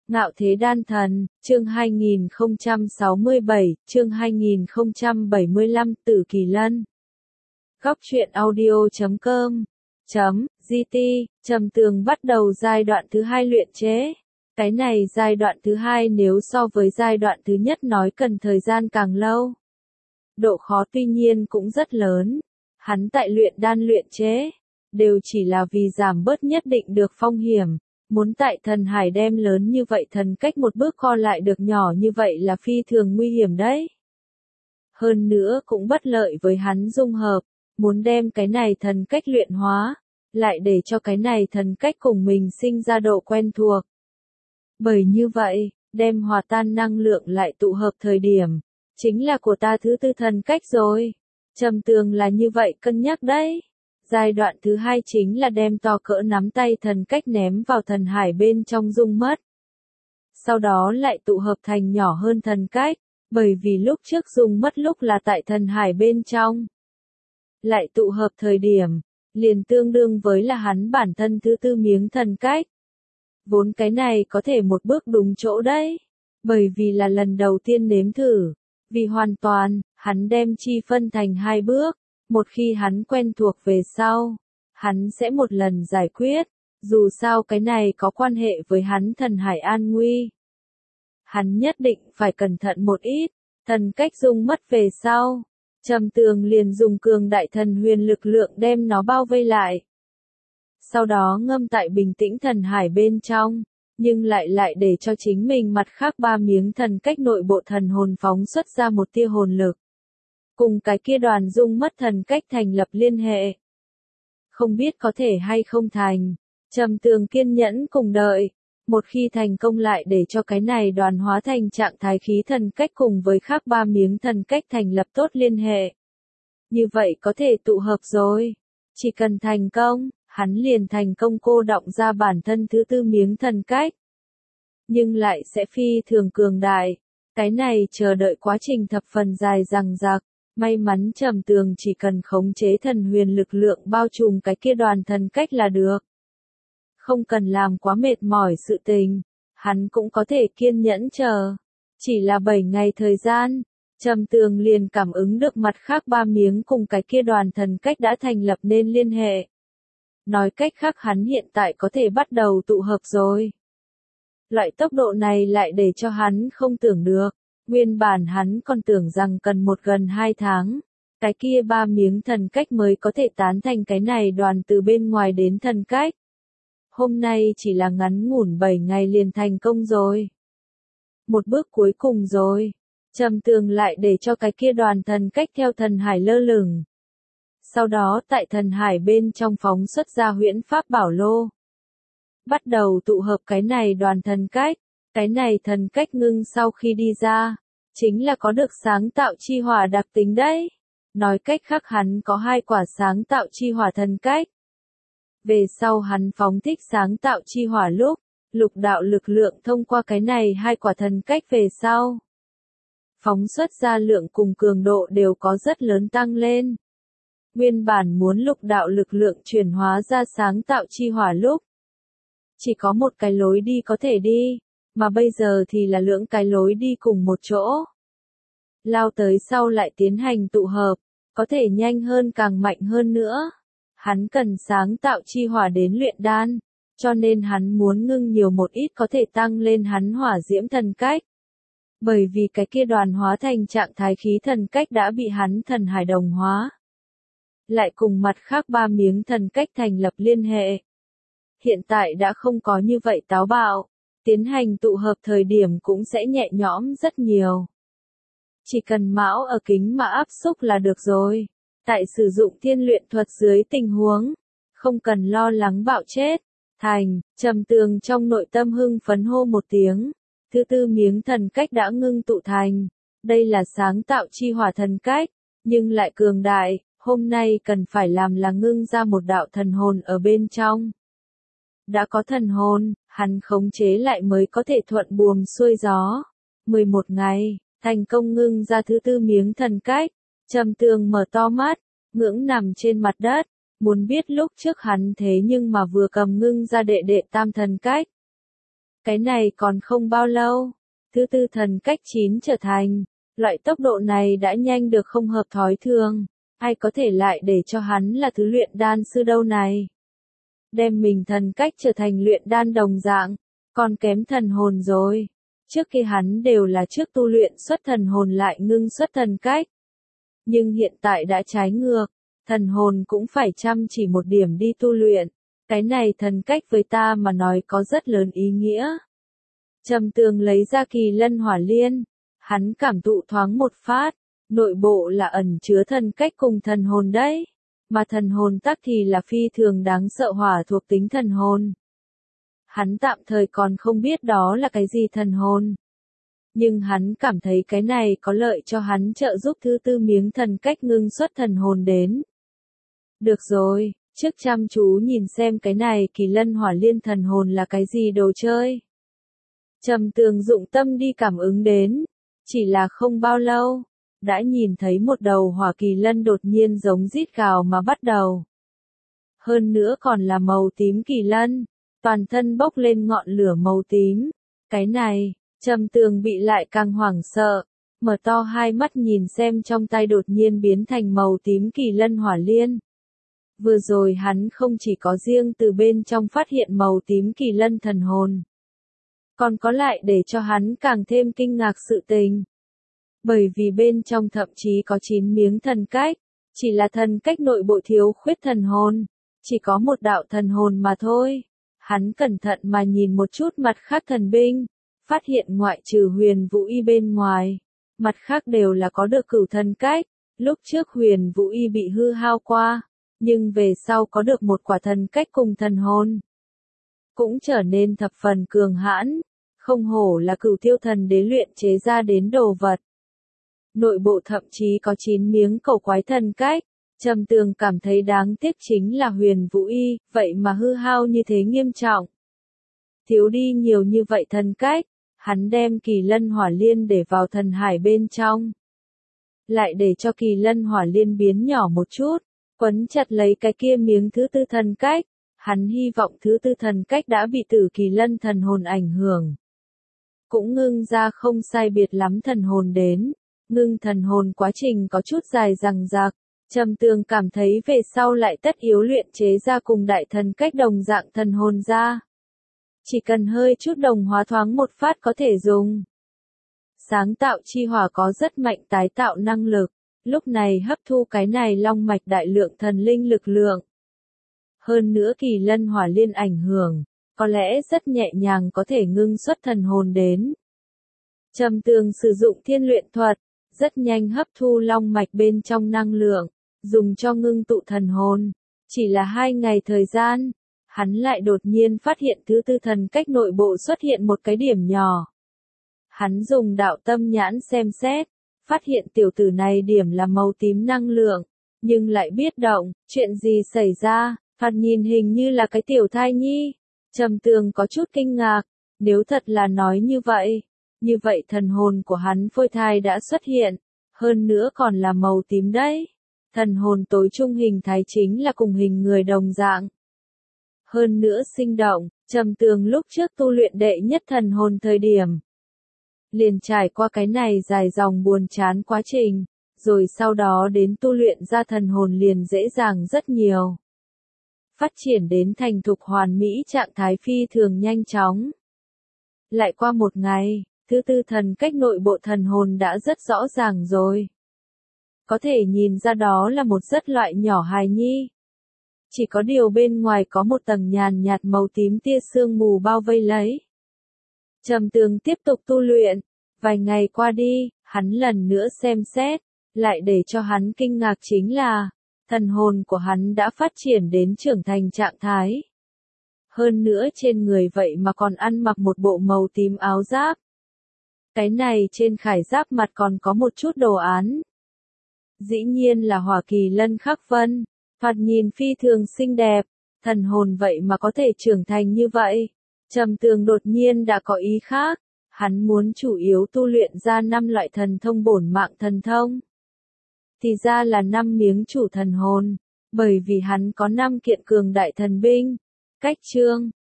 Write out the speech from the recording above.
Ngạo Thế Đan Thần, chương 2067, chương 2075, Tử Kỳ Lân. Góc truyện audio.com .gt, Trầm Tường bắt đầu giai đoạn thứ 2 luyện chế. Cái này giai đoạn thứ 2 nếu so với giai đoạn thứ nhất nói cần thời gian càng lâu. Độ khó tuy nhiên cũng rất lớn. Hắn tại luyện đan luyện chế, đều chỉ là vì giảm bớt nhất định được phong hiểm. Muốn tại thần hải đem lớn như vậy thần cách một bước kho lại được nhỏ như vậy là phi thường nguy hiểm đấy. Hơn nữa cũng bất lợi với hắn dung hợp, muốn đem cái này thần cách luyện hóa, lại để cho cái này thần cách cùng mình sinh ra độ quen thuộc. Bởi như vậy, đem hòa tan năng lượng lại tụ hợp thời điểm, chính là của ta thứ tư thần cách rồi. Trầm Tường là như vậy cân nhắc đấy. Giai đoạn thứ 2 chính là đem to cỡ nắm tay thần cách ném vào thần hải bên trong dung mất. Sau đó lại tụ hợp thành nhỏ hơn thần cách, bởi vì lúc trước dung mất lúc là tại thần hải bên trong. Lại tụ hợp thời điểm, liền tương đương với là hắn bản thân thứ tư miếng thần cách. Vốn cái này có thể một bước đúng chỗ đấy, bởi vì là lần đầu tiên nếm thử, vì hoàn toàn, hắn đem chi phân thành 2 bước. Một khi hắn quen thuộc về sau, hắn sẽ một lần giải quyết, dù sao cái này có quan hệ với hắn thần hải an nguy. Hắn nhất định phải cẩn thận một ít, thần cách dung mất về sau. Trầm Tường liền dùng cường đại thần huyền lực lượng đem nó bao vây lại. Sau đó ngâm tại bình tĩnh thần hải bên trong, nhưng lại để cho chính mình mặt khác 3 miếng thần cách nội bộ thần hồn phóng xuất ra một tia hồn lực. Cùng cái kia đoàn dung mất thần cách thành lập liên hệ. Không biết có thể hay không thành. Trầm Tường kiên nhẫn cùng đợi. Một khi thành công lại để cho cái này đoàn hóa thành trạng thái khí thần cách cùng với khác 3 miếng thần cách thành lập tốt liên hệ. Như vậy có thể tụ hợp rồi. Chỉ cần thành công, hắn liền thành công cô đọng ra bản thân thứ tư miếng thần cách. Nhưng lại sẽ phi thường cường đại. Cái này chờ đợi quá trình thập phần dài dằng dặc. May mắn Trầm Tường chỉ cần khống chế thần huyền lực lượng bao trùm cái kia đoàn thần cách là được. Không cần làm quá mệt mỏi sự tình, hắn cũng có thể kiên nhẫn chờ. Chỉ là 7 ngày thời gian, Trầm Tường liền cảm ứng được mặt khác 3 miếng cùng cái kia đoàn thần cách đã thành lập nên liên hệ. Nói cách khác hắn hiện tại có thể bắt đầu tụ hợp rồi. Loại tốc độ này lại để cho hắn không tưởng được. Nguyên bản hắn còn tưởng rằng cần gần 2 tháng, cái kia 3 miếng thần cách mới có thể tán thành cái này đoàn từ bên ngoài đến thần cách. Hôm nay chỉ là ngắn ngủn 7 ngày liền thành công rồi. Một bước cuối cùng rồi, Trầm Tường lại để cho cái kia đoàn thần cách theo thần hải lơ lửng. Sau đó tại thần hải bên trong phóng xuất ra huyễn pháp bảo lô. Bắt đầu tụ hợp cái này đoàn thần cách. Cái này thần cách ngưng sau khi đi ra, chính là có được sáng tạo chi hỏa đặc tính đấy. Nói cách khác hắn có 2 quả sáng tạo chi hỏa thần cách. Về sau hắn phóng thích sáng tạo chi hỏa lúc, lục đạo lực lượng thông qua cái này 2 quả thần cách về sau. Phóng xuất ra lượng cùng cường độ đều có rất lớn tăng lên. Nguyên bản muốn lục đạo lực lượng chuyển hóa ra sáng tạo chi hỏa lúc, chỉ có một cái lối đi có thể đi. Mà bây giờ thì là lưỡng cái lối đi cùng một chỗ. Lao tới sau lại tiến hành tụ hợp, có thể nhanh hơn càng mạnh hơn nữa. Hắn cần sáng tạo chi hỏa đến luyện đan, cho nên hắn muốn ngưng nhiều một ít có thể tăng lên hắn hỏa diễm thần cách. Bởi vì cái kia đoàn hóa thành trạng thái khí thần cách đã bị hắn thần hải đồng hóa. Lại cùng mặt khác 3 miếng thần cách thành lập liên hệ. Hiện tại đã không có như vậy táo bạo. Tiến hành tụ hợp thời điểm cũng sẽ nhẹ nhõm rất nhiều. Chỉ cần mão ở kính mà áp xúc là được rồi. Tại sử dụng thiên luyện thuật dưới tình huống, không cần lo lắng bạo chết. Thành, Trầm Tường trong nội tâm hưng phấn hô một tiếng. Thứ tư miếng thần cách đã ngưng tụ thành. Đây là sáng tạo chi hỏa thần cách, nhưng lại cường đại. Hôm nay cần phải làm là ngưng ra một đạo thần hồn ở bên trong. Đã có thần hồn, hắn khống chế lại mới có thể thuận buồm xuôi gió. 11 ngày, thành công ngưng ra thứ tư miếng thần cách. Trầm Tường mở to mắt, ngưỡng nằm trên mặt đất, muốn biết lúc trước hắn thế nhưng mà vừa cầm ngưng ra đệ tam thần cách. Cái này còn không bao lâu. Thứ tư thần cách 9 trở thành. Loại tốc độ này đã nhanh được không hợp thói thường. Ai có thể lại để cho hắn là thứ luyện đan sư đâu này. Đem mình thần cách trở thành luyện đan đồng dạng. Còn kém thần hồn rồi. Trước kia hắn đều là trước tu luyện xuất thần hồn lại ngưng xuất thần cách. Nhưng hiện tại đã trái ngược. Thần hồn cũng phải chăm chỉ một điểm đi tu luyện. Cái này thần cách với ta mà nói có rất lớn ý nghĩa. Trầm Tường lấy ra Kỳ Lân Hỏa Liên. Hắn cảm thụ thoáng một phát. Nội bộ là ẩn chứa thần cách cùng thần hồn đấy. Mà thần hồn tắc thì là phi thường đáng sợ hỏa thuộc tính thần hồn. Hắn tạm thời còn không biết đó là cái gì thần hồn. Nhưng hắn cảm thấy cái này có lợi cho hắn trợ giúp thứ tư miếng thần cách ngưng xuất thần hồn đến. Được rồi, trước chăm chú nhìn xem cái này Kỳ Lân Hỏa Liên thần hồn là cái gì đồ chơi. Trầm Tường dụng tâm đi cảm ứng đến. Chỉ là không bao lâu. Đã nhìn thấy một đầu hỏa kỳ lân đột nhiên giống rít gào mà bắt đầu. Hơn nữa còn là màu tím kỳ lân. Toàn thân bốc lên ngọn lửa màu tím. Cái này, Trầm Tường bị lại càng hoảng sợ. Mở to hai mắt nhìn xem trong tay đột nhiên biến thành màu tím Kỳ Lân Hỏa Liên. Vừa rồi hắn không chỉ có riêng từ bên trong phát hiện màu tím Kỳ Lân thần hồn. Còn có lại để cho hắn càng thêm kinh ngạc sự tình. Bởi vì bên trong thậm chí có 9 miếng thần cách. Chỉ là thần cách nội bộ thiếu khuyết thần hồn. Chỉ có một đạo thần hồn mà thôi. Hắn cẩn thận mà nhìn một chút mặt khác thần binh. Phát hiện ngoại trừ Huyền Vũ Y bên ngoài. Mặt khác đều là có được cửu thần cách. Lúc trước Huyền Vũ Y bị hư hao qua. Nhưng về sau có được một quả thần cách cùng thần hồn. Cũng trở nên thập phần cường hãn. Không hổ là Cửu Tiêu Thần Đế luyện chế ra đến đồ vật. Nội bộ thậm chí có 9 miếng cổ quái thần cách. Trầm Tường cảm thấy đáng tiếc chính là Huyền Vũ Y, vậy mà hư hao như thế nghiêm trọng. Thiếu đi nhiều như vậy thần cách, hắn đem Kỳ Lân Hỏa Liên để vào thần hải bên trong. Lại để cho Kỳ Lân Hỏa Liên biến nhỏ một chút, quấn chặt lấy cái kia miếng thứ tư thần cách. Hắn hy vọng thứ tư thần cách đã bị Tử Kỳ Lân thần hồn ảnh hưởng. Cũng ngưng ra không sai biệt lắm thần hồn đến. Ngưng thần hồn quá trình có chút dài dằng dặc. Trầm Tường cảm thấy về sau lại tất yếu luyện chế ra cùng đại thần cách đồng dạng thần hồn ra. Chỉ cần hơi chút đồng hóa thoáng một phát có thể dùng. Sáng tạo chi hỏa có rất mạnh tái tạo năng lực. Lúc này hấp thu cái này long mạch đại lượng thần linh lực lượng. Hơn nữa Kỳ Lân Hỏa Liên ảnh hưởng. Có lẽ rất nhẹ nhàng có thể ngưng xuất thần hồn đến. Trầm Tường sử dụng thiên luyện thuật. Rất nhanh hấp thu long mạch bên trong năng lượng. Dùng cho ngưng tụ thần hồn. Chỉ là 2 ngày thời gian. Hắn lại đột nhiên phát hiện thứ tư thần cách nội bộ xuất hiện một cái điểm nhỏ. Hắn dùng đạo tâm nhãn xem xét. Phát hiện tiểu tử này điểm là màu tím năng lượng. Nhưng lại biết động, chuyện gì xảy ra. Thoạt nhìn hình như là cái tiểu thai nhi. Trầm Tường có chút kinh ngạc. Nếu thật là nói như vậy thần hồn của hắn phôi thai đã xuất hiện. Hơn nữa còn là màu tím đấy. Thần hồn tối trung hình thái chính là cùng hình người đồng dạng. Hơn nữa sinh động, Trầm Tường lúc trước tu luyện đệ nhất thần hồn thời điểm. Liền trải qua cái này dài dòng buồn chán quá trình. Rồi sau đó đến tu luyện ra thần hồn liền dễ dàng rất nhiều. Phát triển đến thành thục hoàn mỹ trạng thái phi thường nhanh chóng. Lại qua một ngày, thứ tư thần cách nội bộ thần hồn đã rất rõ ràng rồi. Có thể nhìn ra đó là một rất loại nhỏ hài nhi. Chỉ có điều bên ngoài có một tầng nhàn nhạt màu tím tia sương mù bao vây lấy. Trầm Tường tiếp tục tu luyện. Vài ngày qua đi, hắn lần nữa xem xét. Lại để cho hắn kinh ngạc chính là, thần hồn của hắn đã phát triển đến trưởng thành trạng thái. Hơn nữa trên người vậy mà còn ăn mặc một bộ màu tím áo giáp. Cái này trên khải giáp mặt còn có một chút đồ án. Dĩ nhiên là hỏa kỳ lân khắc vân. Thoạt nhìn phi thường xinh đẹp. Thần hồn vậy mà có thể trưởng thành như vậy. Trầm Tường đột nhiên đã có ý khác. Hắn muốn chủ yếu tu luyện ra 5 loại thần thông bổn mạng thần thông. Thì ra là 5 miếng chủ thần hồn. Bởi vì hắn có 5 kiện cường đại thần binh. Cách chương